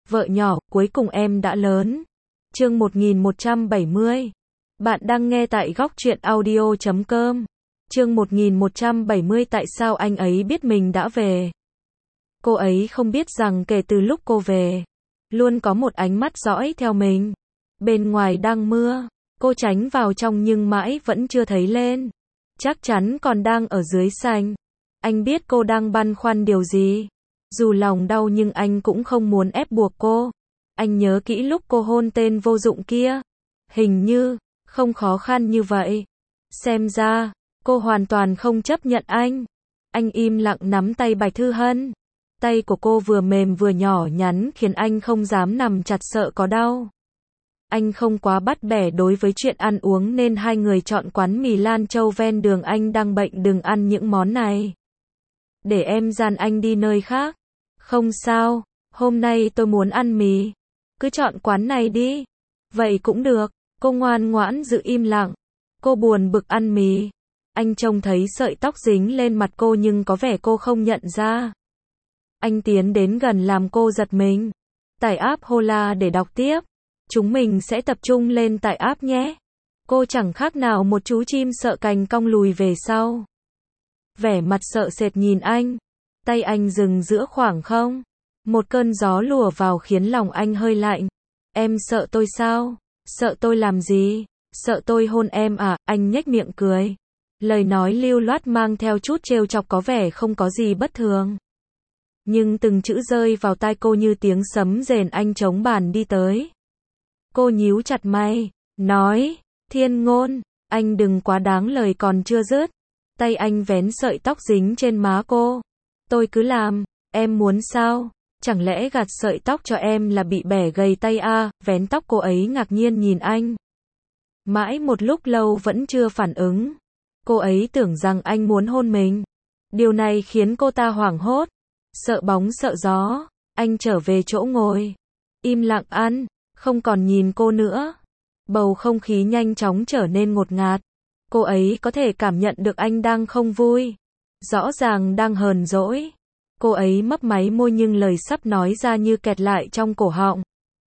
Vợ nhỏ, cuối cùng em đã lớn. Chương 1170. Bạn đang nghe tại góc truyện audio.com. Chương 1170. Tại sao anh ấy biết mình đã về? Cô ấy không biết rằng kể từ lúc cô về, luôn có một ánh mắt dõi theo mình. Bên ngoài đang mưa, cô tránh vào trong nhưng mãi vẫn chưa thấy lên. Chắc chắn còn đang ở dưới sảnh. Anh biết cô đang băn khoăn điều gì. Dù lòng đau nhưng anh cũng không muốn ép buộc cô. Anh nhớ kỹ lúc cô hôn tên vô dụng kia. Hình như, không khó khăn như vậy. Xem ra, cô hoàn toàn không chấp nhận anh. Anh im lặng nắm tay Bạch Thư Hân. Tay của cô vừa mềm vừa nhỏ nhắn khiến anh không dám nằm chặt sợ có đau. Anh không quá bắt bẻ đối với chuyện ăn uống nên hai người chọn quán mì Lan Châu ven đường. Anh đang bệnh đừng ăn những món này. Để em dàn anh đi nơi khác. Không sao, hôm nay tôi muốn ăn mì. Cứ chọn quán này đi. Vậy cũng được, cô ngoan ngoãn giữ im lặng. Cô buồn bực ăn mì. Anh trông thấy sợi tóc dính lên mặt cô nhưng có vẻ cô không nhận ra. Anh tiến đến gần làm cô giật mình. Tải app Hola để đọc tiếp. Chúng mình sẽ tập trung lên tải app nhé. Cô chẳng khác nào một chú chim sợ cành cong lùi về sau. Vẻ mặt sợ sệt nhìn anh. Tay anh dừng giữa khoảng không. Một cơn gió lùa vào khiến lòng anh hơi lạnh. Em sợ tôi sao? Sợ tôi làm gì? Sợ tôi hôn em à? Anh nhếch miệng cười. Lời nói lưu loát mang theo chút trêu chọc có vẻ không có gì bất thường. Nhưng từng chữ rơi vào tai cô như tiếng sấm rền. Anh chống bàn đi tới. Cô nhíu chặt mày, nói, Thiên Ngôn, anh đừng quá đáng. Lời còn chưa dứt. Tay anh vén sợi tóc dính trên má cô. Tôi cứ làm, em muốn sao? Chẳng lẽ gạt sợi tóc cho em là bị bẻ gầy tay à? Vén tóc cô ấy ngạc nhiên nhìn anh. Mãi một lúc lâu vẫn chưa phản ứng. Cô ấy tưởng rằng anh muốn hôn mình. Điều này khiến cô ta hoảng hốt. Sợ bóng sợ gió. Anh trở về chỗ ngồi. Im lặng ăn. Không còn nhìn cô nữa. Bầu không khí nhanh chóng trở nên ngột ngạt. Cô ấy có thể cảm nhận được anh đang không vui. Rõ ràng đang hờn dỗi. Cô ấy mấp máy môi nhưng lời sắp nói ra như kẹt lại trong cổ họng.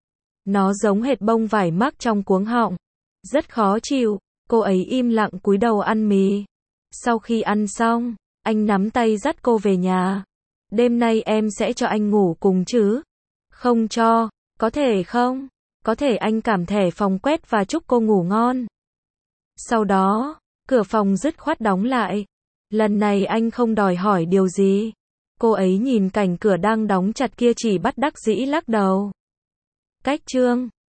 Nó giống hệt bông vải mắc trong cuống họng. Rất khó chịu. Cô ấy im lặng cúi đầu ăn mì. Sau khi ăn xong, anh nắm tay dắt cô về nhà. Đêm nay em sẽ cho anh ngủ cùng chứ? Không cho, có thể không? Có thể anh cảm thẻ phòng quét và chúc cô ngủ ngon. Sau đó, cửa phòng dứt khoát đóng lại. Lần này anh không đòi hỏi điều gì. Cô ấy nhìn cảnh cửa đang đóng chặt kia chỉ bất đắc dĩ lắc đầu. Cách chương